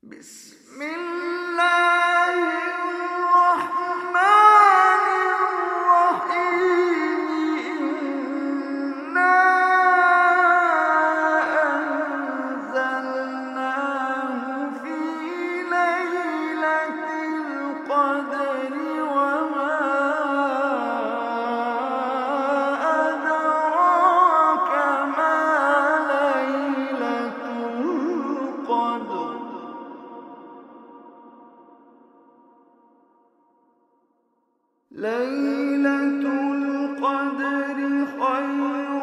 بسم الله الرحمن الرحيم إنا أنزلناه في ليلة القدر وما أدراك ما ليلة القدر ليلة القدر خير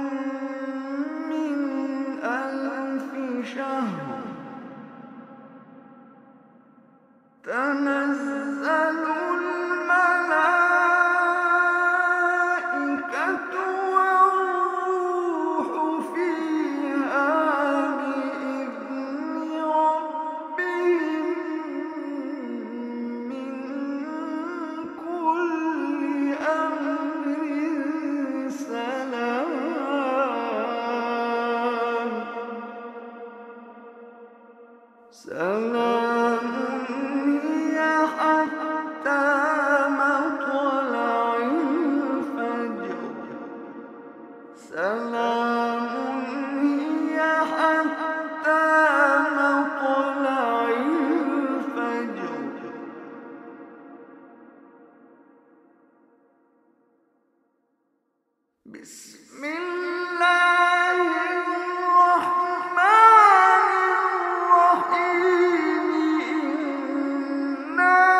من ألف شهر تنزل الملائكة والروح فيها بإذن ربهم من كل أمر سلام هي حتى مطلع الفجر سلام هي حتى مطلع الفجر بسم الله الرحمن الرحيم إنا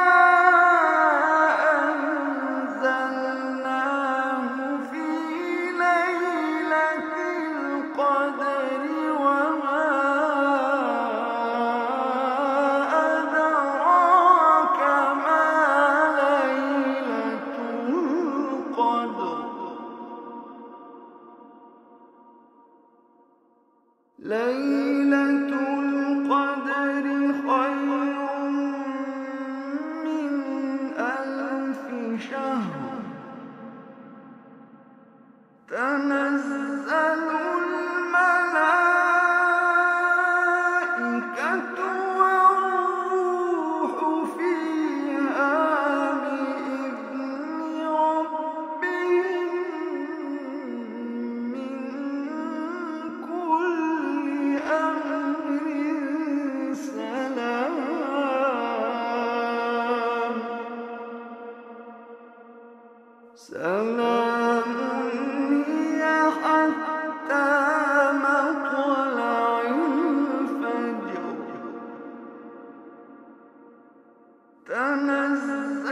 أنزلناه في ليلة القدر وما أدراك ما ليلة القدر ليلة القدر خير من ألف شهر تنزل الملائكة والروح فيها بإذن ربهم من كل أمر سلام هي حتى مطلع الفجر تنزل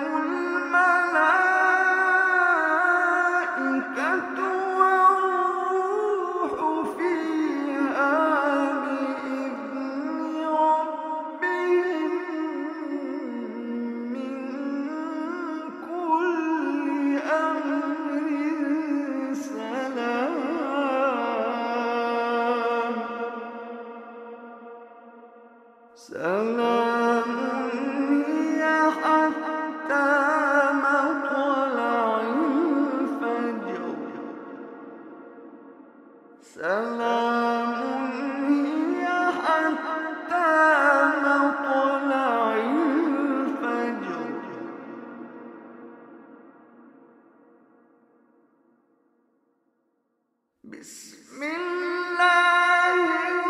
الملائكة والروح فيها بإذن ربهم من كل أمر سلام هي حتى مطلع الفجر سلام هي حتى مطلع الفجر بسم الله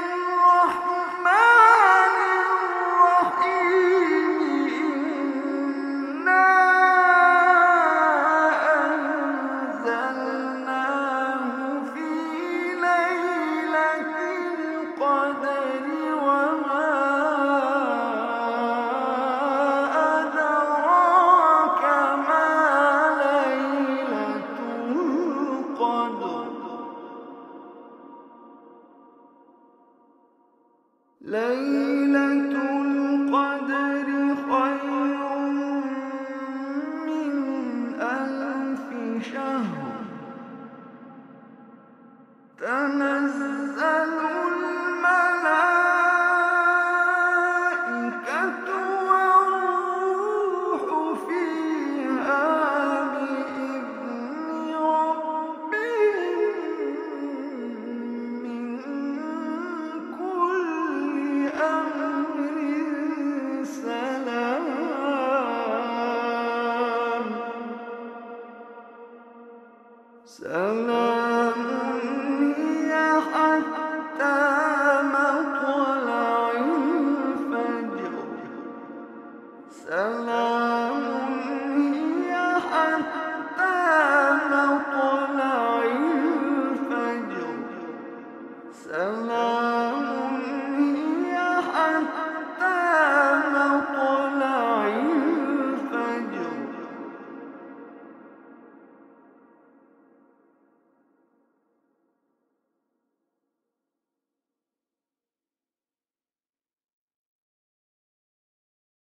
الرحمن الرحيم إنا أنزلناه في ليلة القدر وما أدراك ما ليلة القدر السلام